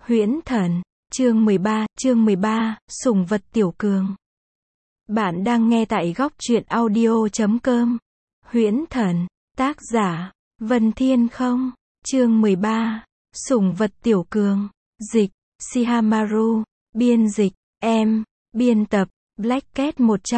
Huyễn Thần, chương 13, sủng vật tiểu cường. Bạn đang nghe tại góc truyện audio.com. Huyễn Thần, tác giả, Vân Thiên Không, chương 13, sủng vật tiểu cường, dịch, Shihamaru, biên dịch, biên tập, Black Cat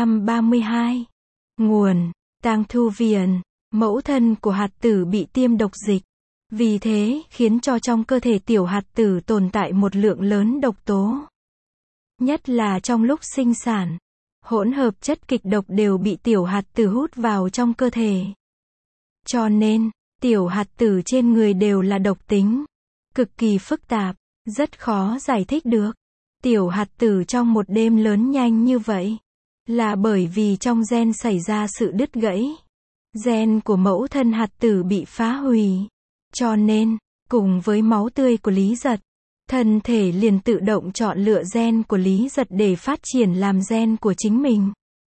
132. Nguồn, Tang Thu Viền, mẫu thân của hạt tử bị tiêm độc dịch. Vì thế, khiến cho trong cơ thể tiểu hạt tử tồn tại một lượng lớn độc tố. Nhất là trong lúc sinh sản, hỗn hợp chất kịch độc đều bị tiểu hạt tử hút vào trong cơ thể. Cho nên, tiểu hạt tử trên người đều là độc tính, cực kỳ phức tạp, rất khó giải thích được. Tiểu hạt tử trong một đêm lớn nhanh như vậy, là bởi vì trong gen xảy ra sự đứt gãy. Gen của mẫu thân hạt tử bị phá hủy. Cho nên, cùng với máu tươi của Lý Giật, thân thể liền tự động chọn lựa gen của Lý Giật để phát triển làm gen của chính mình.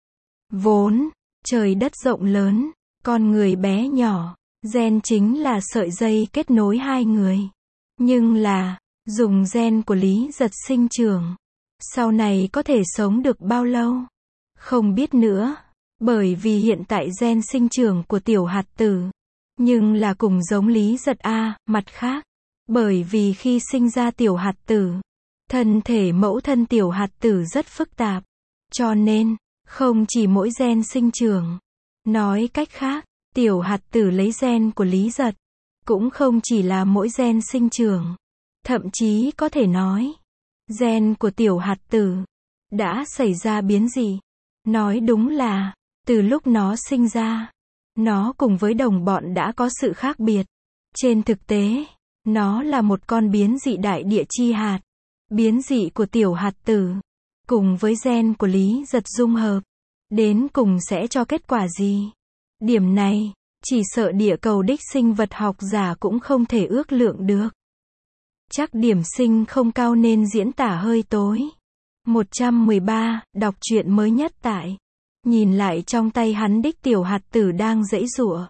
Vốn, trời đất rộng lớn, con người bé nhỏ, gen chính là sợi dây kết nối hai người. Nhưng là, dùng gen của Lý Giật sinh trưởng, sau này có thể sống được bao lâu? Không biết nữa, bởi vì hiện tại gen sinh trưởng của tiểu hạt tử, nhưng là cùng giống Lý Giật a, mặt khác, bởi vì khi sinh ra tiểu hạt tử, thân thể mẫu thân tiểu hạt tử rất phức tạp, cho nên, không chỉ mỗi gen sinh trưởng. Nói cách khác, tiểu hạt tử lấy gen của Lý Giật, cũng không chỉ là mỗi gen sinh trưởng, thậm chí có thể nói, gen của tiểu hạt tử đã xảy ra biến dị. Nói đúng là, từ lúc nó sinh ra, nó cùng với đồng bọn đã có sự khác biệt. Trên thực tế, nó là một con biến dị đại địa chi hạt. Biến dị của tiểu hạt tử, cùng với gen của Lý Giật dung hợp, đến cùng sẽ cho kết quả gì? Điểm này, chỉ sợ địa cầu đích sinh vật học giả cũng không thể ước lượng được. Chắc điểm sinh không cao nên diễn tả hơi tối. 113, đọc truyện mới nhất tại. Nhìn lại trong tay hắn đích tiểu hạt tử đang giãy giụa.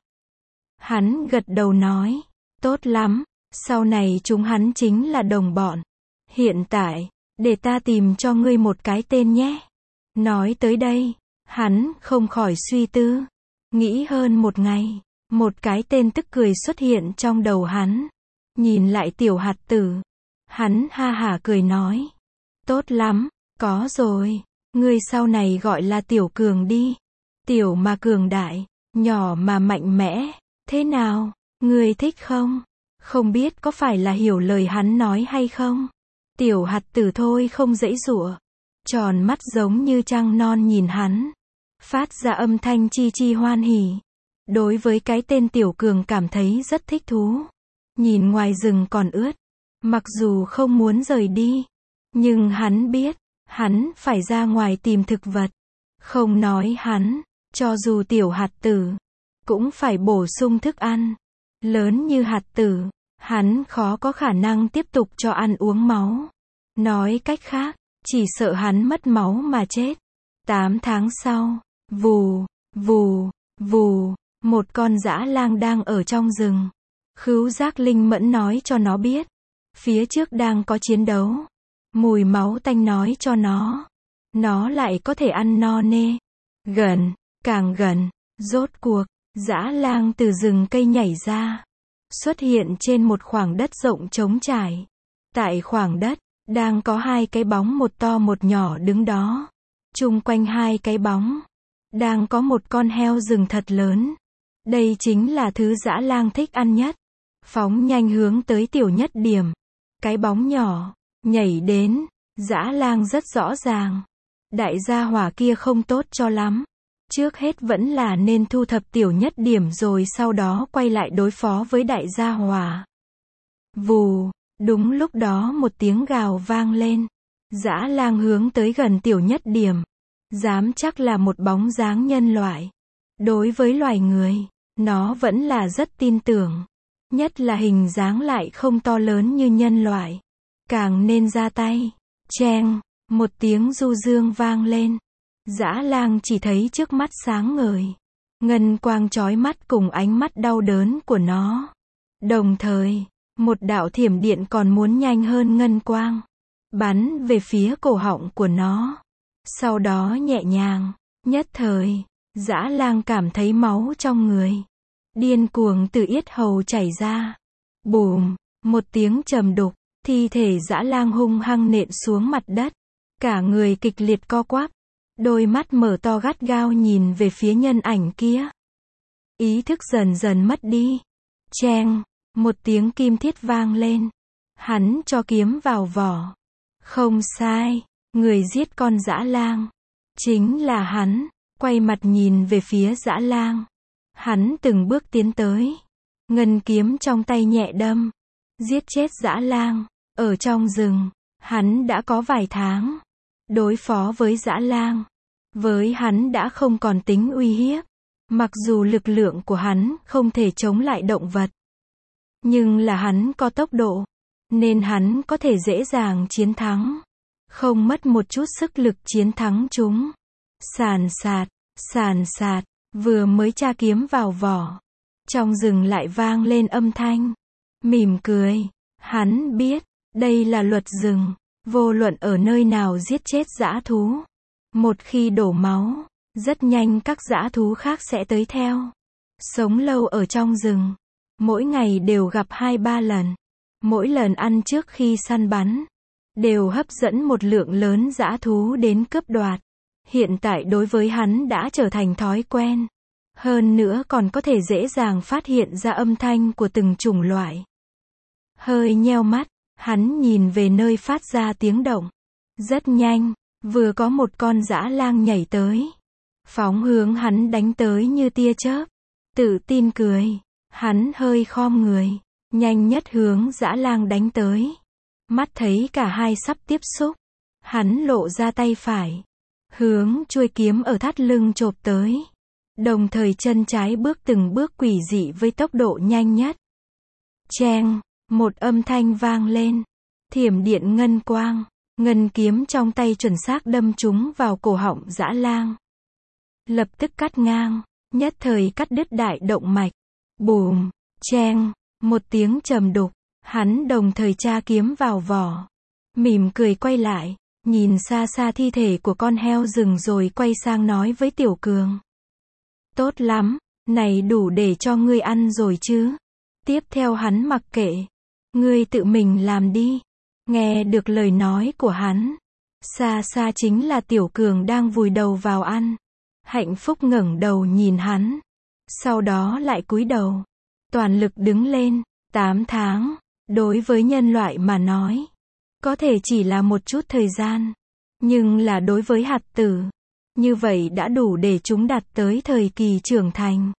Hắn gật đầu nói, tốt lắm, sau này chúng hắn chính là đồng bọn. Hiện tại, để ta tìm cho ngươi một cái tên nhé. Nói tới đây, hắn không khỏi suy tư. Nghĩ hơn một ngày, một cái tên tức cười xuất hiện trong đầu hắn. Nhìn lại tiểu hạt tử, hắn ha hả cười nói, tốt lắm, có rồi. Ngươi sau này gọi là tiểu cường đi. Tiểu mà cường đại, nhỏ mà mạnh mẽ. Thế nào, ngươi thích không? Không biết có phải là hiểu lời hắn nói hay không? Tiểu hạt tử thôi không giãy giụa, tròn mắt giống như trăng non nhìn hắn, phát ra âm thanh chi chi hoan hỉ. Đối với cái tên tiểu cường cảm thấy rất thích thú. Nhìn ngoài rừng còn ướt, mặc dù không muốn rời đi, nhưng hắn biết, hắn phải ra ngoài tìm thực vật. Không nói hắn, cho dù tiểu hạt tử, cũng phải bổ sung thức ăn. Lớn như hạt tử, hắn khó có khả năng tiếp tục cho ăn uống máu. Nói cách khác, chỉ sợ hắn mất máu mà chết. 8 tháng sau, vù, vù, vù, một con dã lang đang ở trong rừng. Khứu giác linh mẫn nói cho nó biết, phía trước đang có chiến đấu. Mùi máu tanh nói cho nó lại có thể ăn no nê. Gần, càng gần, rốt cuộc, dã lang từ rừng cây nhảy ra, xuất hiện trên một khoảng đất rộng trống trải. Tại khoảng đất, đang có hai cái bóng một to một nhỏ đứng đó. Chung quanh hai cái bóng, đang có một con heo rừng thật lớn. Đây chính là thứ dã lang thích ăn nhất. Phóng nhanh hướng tới tiểu nhất điểm. Cái bóng nhỏ nhảy đến, dã lang rất rõ ràng. Đại gia hỏa kia không tốt cho lắm. Trước hết vẫn là nên thu thập tiểu nhất điểm rồi sau đó quay lại đối phó với đại gia hỏa. Vù, đúng lúc đó một tiếng gào vang lên. Dã lang hướng tới gần tiểu nhất điểm. Dám chắc là một bóng dáng nhân loại. Đối với loài người, nó vẫn là rất tin tưởng. Nhất là hình dáng lại không to lớn như nhân loại. Càng nên ra tay. Cheng, một tiếng du dương vang lên. Dã lang chỉ thấy trước mắt sáng ngời. Ngân quang chói mắt cùng ánh mắt đau đớn của nó. Đồng thời, Một đạo thiểm điện còn muốn nhanh hơn ngân quang, bắn về phía cổ họng của nó. Sau đó nhẹ nhàng, nhất thời, dã lang cảm thấy máu trong người điên cuồng từ yết hầu chảy ra. Bùm, một tiếng trầm đục, thi thể dã lang hung hăng nện xuống mặt đất. Cả người kịch liệt co quắp, đôi mắt mở to gắt gao nhìn về phía nhân ảnh kia. Ý thức dần dần mất đi. Cheng, một tiếng kim thiết vang lên. Hắn cho kiếm vào vỏ. Không sai, người giết con dã lang chính là hắn. Quay mặt nhìn về phía dã lang. Hắn từng bước tiến tới, ngân kiếm trong tay nhẹ đâm, giết chết dã lang. Ở trong rừng, hắn đã có vài tháng đối phó với dã lang. Với hắn đã không còn tính uy hiếp. Mặc dù lực lượng của hắn không thể chống lại động vật, nhưng là hắn có tốc độ, nên hắn có thể dễ dàng chiến thắng. Không mất một chút sức lực chiến thắng chúng. Sàn sạt, vừa mới tra kiếm vào vỏ. Trong rừng lại vang lên âm thanh. Mỉm cười. Hắn biết, đây là luật rừng. Vô luận ở nơi nào giết chết dã thú, một khi đổ máu, rất nhanh các dã thú khác sẽ tới theo. Sống lâu ở trong rừng, mỗi ngày đều gặp 2-3 lần. Mỗi lần ăn trước khi săn bắn, đều hấp dẫn một lượng lớn dã thú đến cướp đoạt. Hiện tại đối với hắn đã trở thành thói quen. Hơn nữa còn có thể dễ dàng phát hiện ra âm thanh của từng chủng loại. Hơi nheo mắt, hắn nhìn về nơi phát ra tiếng động. Rất nhanh, vừa có một con dã lang nhảy tới. Phóng hướng hắn đánh tới như tia chớp. Tự tin cười, hắn hơi khom người, nhanh nhất hướng dã lang đánh tới. Mắt thấy cả hai sắp tiếp xúc, hắn lộ ra tay phải, hướng chuôi kiếm ở thắt lưng chộp tới. Đồng thời chân trái bước từng bước quỷ dị với tốc độ nhanh nhất. Cheng, một âm thanh vang lên. Thiểm điện ngân quang, ngân kiếm trong tay chuẩn xác đâm trúng vào cổ họng dã lang. Lập tức cắt ngang, nhất thời cắt đứt đại động mạch. Bùm, cheng, một tiếng trầm đục, hắn đồng thời tra kiếm vào vỏ. Mỉm cười quay lại, nhìn xa xa thi thể của con heo rừng rồi quay sang nói với Tiểu Cường. Tốt lắm, này đủ để cho ngươi ăn rồi chứ. Tiếp theo hắn mặc kệ. Ngươi tự mình làm đi. Nghe được lời nói của hắn. Xa xa chính là Tiểu Cường đang vùi đầu vào ăn. Hạnh phúc ngẩng đầu nhìn hắn. Sau đó lại cúi đầu. Toàn lực đứng lên. 8 tháng. Đối với nhân loại mà nói, có thể chỉ là một chút thời gian. Nhưng là đối với hạt tử, như vậy đã đủ để chúng đạt tới thời kỳ trưởng thành.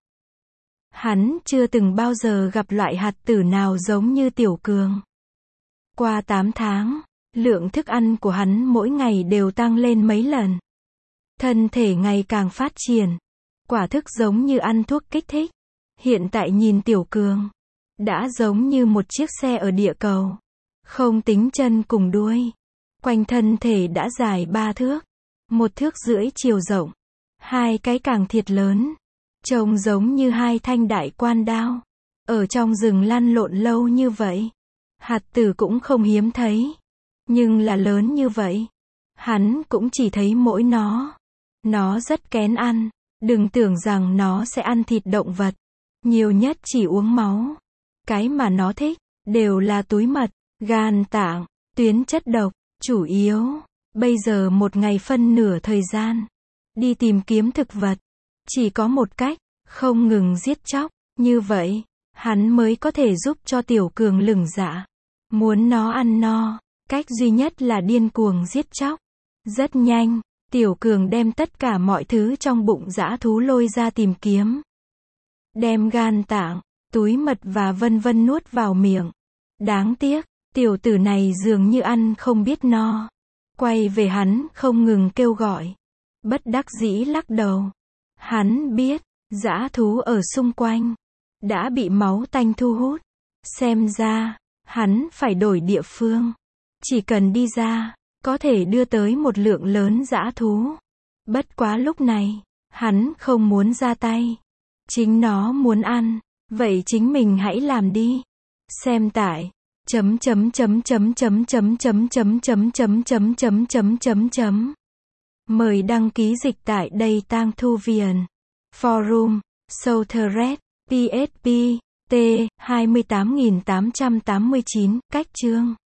Hắn chưa từng bao giờ gặp loại hạt tử nào giống như Tiểu Cường. Qua 8 tháng, lượng thức ăn của hắn mỗi ngày đều tăng lên mấy lần. Thân thể ngày càng phát triển. Quả thực giống như ăn thuốc kích thích. Hiện tại nhìn Tiểu Cường, đã giống như một chiếc xe ở địa cầu. Không tính chân cùng đuôi. Quanh thân thể đã dài 3 thước. 1 thước rưỡi chiều rộng. 2 cái càng thiệt lớn. Trông giống như 2 thanh đại quan đao. Ở trong rừng lăn lộn lâu như vậy, hạt tử cũng không hiếm thấy. Nhưng là lớn như vậy, hắn cũng chỉ thấy mỗi nó. Nó rất kén ăn. Đừng tưởng rằng nó sẽ ăn thịt động vật. Nhiều nhất chỉ uống máu. Cái mà nó thích, đều là túi mật, gan tạng, tuyến chất độc, chủ yếu. Bây giờ một ngày phân nửa thời gian, đi tìm kiếm thực vật. Chỉ có một cách, không ngừng giết chóc. Như vậy, hắn mới có thể giúp cho Tiểu Cường lửng dạ. Muốn nó ăn no, cách duy nhất là điên cuồng giết chóc. Rất nhanh, Tiểu Cường đem tất cả mọi thứ trong bụng dã thú lôi ra tìm kiếm. Đem gan tạng, túi mật và vân vân nuốt vào miệng. Đáng tiếc, tiểu tử này dường như ăn không biết no. Quay về hắn không ngừng kêu gọi. Bất đắc dĩ lắc đầu. Hắn biết, dã thú ở xung quanh đã bị máu tanh thu hút. Xem ra, hắn phải đổi địa phương. Chỉ cần đi ra, có thể đưa tới một lượng lớn dã thú. Bất quá lúc này, hắn không muốn ra tay. Chính nó muốn ăn, vậy chính mình hãy làm đi. Xem tại chấm chấm chấm chấm chấm chấm chấm chấm chấm chấm chấm chấm chấm chấm chấm. Mời đăng ký dịch tại đây Tangthuvian. Forum, Southred, PSP, T, 28889, cách chương.